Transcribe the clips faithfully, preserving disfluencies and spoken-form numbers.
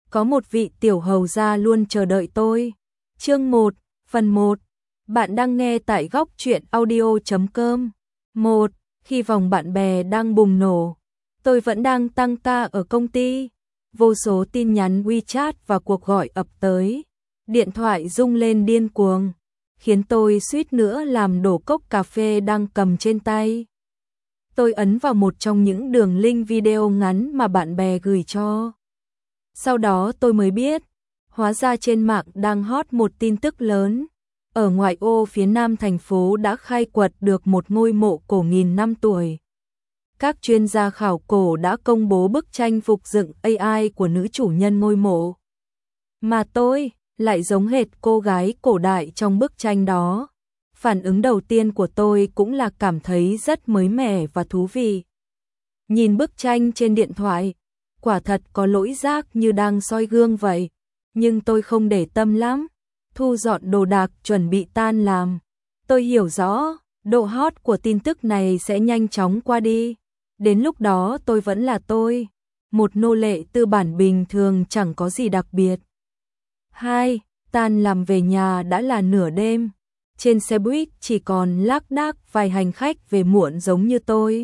có một vị tiểu hầu gia luôn chờ đợi tôi. Chương một, phần một. Bạn đang nghe tại góc truyện audio chấm com. một. Khi vòng bạn bè đang bùng nổ, tôi vẫn đang tăng ca ở công ty. Vô số tin nhắn WeChat và cuộc gọi ập tới. Điện thoại rung lên điên cuồng, khiến tôi suýt nữa làm đổ cốc cà phê đang cầm trên tay. Tôi ấn vào một trong những đường link video ngắn mà bạn bè gửi cho. Sau đó tôi mới biết, hóa ra trên mạng đang hot một tin tức lớn. Ở ngoại ô phía nam thành phố đã khai quật được một ngôi mộ cổ nghìn năm tuổi. Các chuyên gia khảo cổ đã công bố bức tranh phục dựng a i của nữ chủ nhân ngôi mộ. Mà tôi lại giống hệt cô gái cổ đại trong bức tranh đó. Phản ứng đầu tiên của tôi cũng là cảm thấy rất mới mẻ và thú vị. Nhìn bức tranh trên điện thoại, quả thật có lỗi giác như đang soi gương vậy. Nhưng tôi không để tâm lắm, thu dọn đồ đạc chuẩn bị tan làm. Tôi hiểu rõ, độ hot của tin tức này sẽ nhanh chóng qua đi. Đến lúc đó tôi vẫn là tôi, một nô lệ tư bản bình thường chẳng có gì đặc biệt. hai. Tan làm về nhà đã là nửa đêm. Trên xe buýt chỉ còn lác đác vài hành khách về muộn giống như tôi.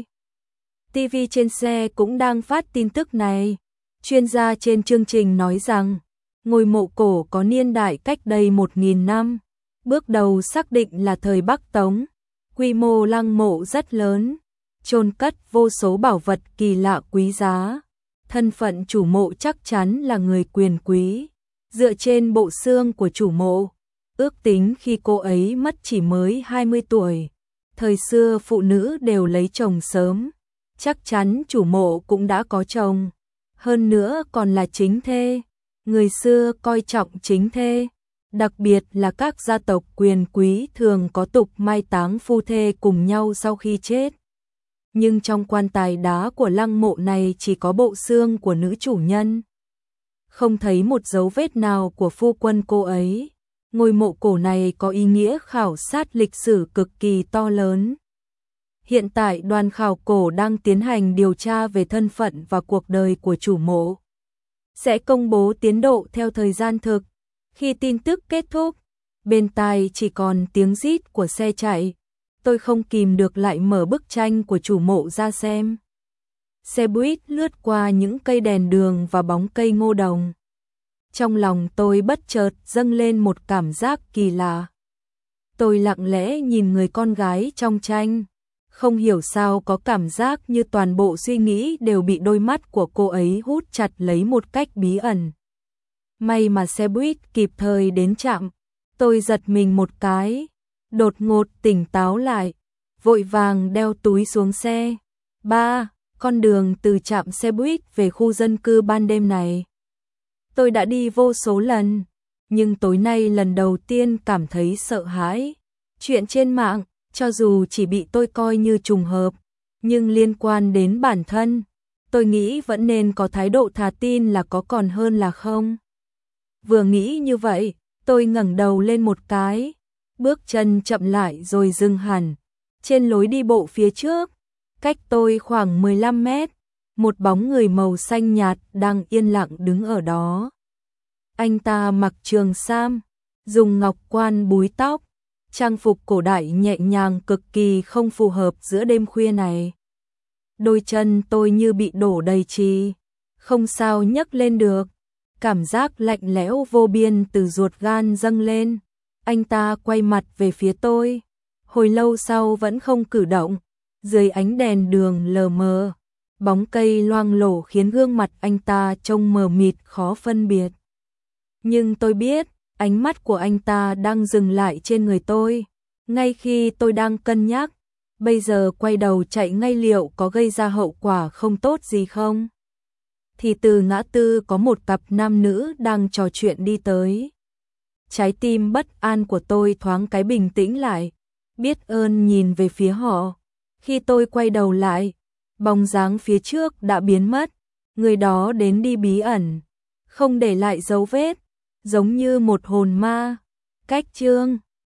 ti vi trên xe cũng đang phát tin tức này. Chuyên gia trên chương trình nói rằng, ngôi mộ cổ có niên đại cách đây một nghìn năm. Bước đầu xác định là thời Bắc Tống. Quy mô lăng mộ rất lớn, chôn cất vô số bảo vật kỳ lạ quý giá. Thân phận chủ mộ chắc chắn là người quyền quý. Dựa trên bộ xương của chủ mộ, ước tính khi cô ấy mất chỉ mới hai mươi tuổi. Thời xưa phụ nữ đều lấy chồng sớm, chắc chắn chủ mộ cũng đã có chồng. Hơn nữa còn là chính thê. Người xưa coi trọng chính thê, đặc biệt là các gia tộc quyền quý thường có tục mai táng phu thê cùng nhau sau khi chết. Nhưng trong quan tài đá của lăng mộ này chỉ có bộ xương của nữ chủ nhân. Không thấy một dấu vết nào của phu quân cô ấy. Ngôi mộ cổ này có ý nghĩa khảo sát lịch sử cực kỳ to lớn. Hiện tại đoàn khảo cổ đang tiến hành điều tra về thân phận và cuộc đời của chủ mộ. Sẽ công bố tiến độ theo thời gian thực. Khi tin tức kết thúc, bên tai chỉ còn tiếng rít của xe chạy. Tôi không kìm được lại mở bức tranh của chủ mộ ra xem. Xe buýt lướt qua những cây đèn đường và bóng cây ngô đồng. Trong lòng tôi bất chợt dâng lên một cảm giác kỳ lạ. Tôi lặng lẽ nhìn người con gái trong tranh. Không hiểu sao có cảm giác như toàn bộ suy nghĩ đều bị đôi mắt của cô ấy hút chặt lấy một cách bí ẩn. May mà xe buýt kịp thời đến trạm. Tôi giật mình một cái, đột ngột tỉnh táo lại, vội vàng đeo túi xuống xe. Ba, con đường từ trạm xe buýt về khu dân cư ban đêm này, tôi đã đi vô số lần, nhưng tối nay lần đầu tiên cảm thấy sợ hãi. Chuyện trên mạng, cho dù chỉ bị tôi coi như trùng hợp, nhưng liên quan đến bản thân, tôi nghĩ vẫn nên có thái độ thà tin là có còn hơn là không. Vừa nghĩ như vậy, tôi ngẩng đầu lên một cái, bước chân chậm lại rồi dừng hẳn. Trên lối đi bộ phía trước, cách tôi khoảng mười lăm mét, một bóng người màu xanh nhạt đang yên lặng đứng ở đó. Anh ta mặc trường sam, dùng ngọc quan búi tóc, trang phục cổ đại nhẹ nhàng cực kỳ không phù hợp giữa đêm khuya này. Đôi chân tôi như bị đổ đầy trì, không sao nhấc lên được. Cảm giác lạnh lẽo vô biên từ ruột gan dâng lên. Anh ta quay mặt về phía tôi, hồi lâu sau vẫn không cử động. Dưới ánh đèn đường lờ mờ, bóng cây loang lổ khiến gương mặt anh ta trông mờ mịt khó phân biệt. Nhưng tôi biết, ánh mắt của anh ta đang dừng lại trên người tôi. Ngay khi tôi đang cân nhắc, bây giờ quay đầu chạy ngay liệu có gây ra hậu quả không tốt gì không? Thì từ ngã tư có một cặp nam nữ đang trò chuyện đi tới. Trái tim bất an của tôi thoáng cái bình tĩnh lại, biết ơn nhìn về phía họ. Khi tôi quay đầu lại, bóng dáng phía trước đã biến mất. Người đó đến đi bí ẩn, không để lại dấu vết, giống như một hồn ma. Cách chương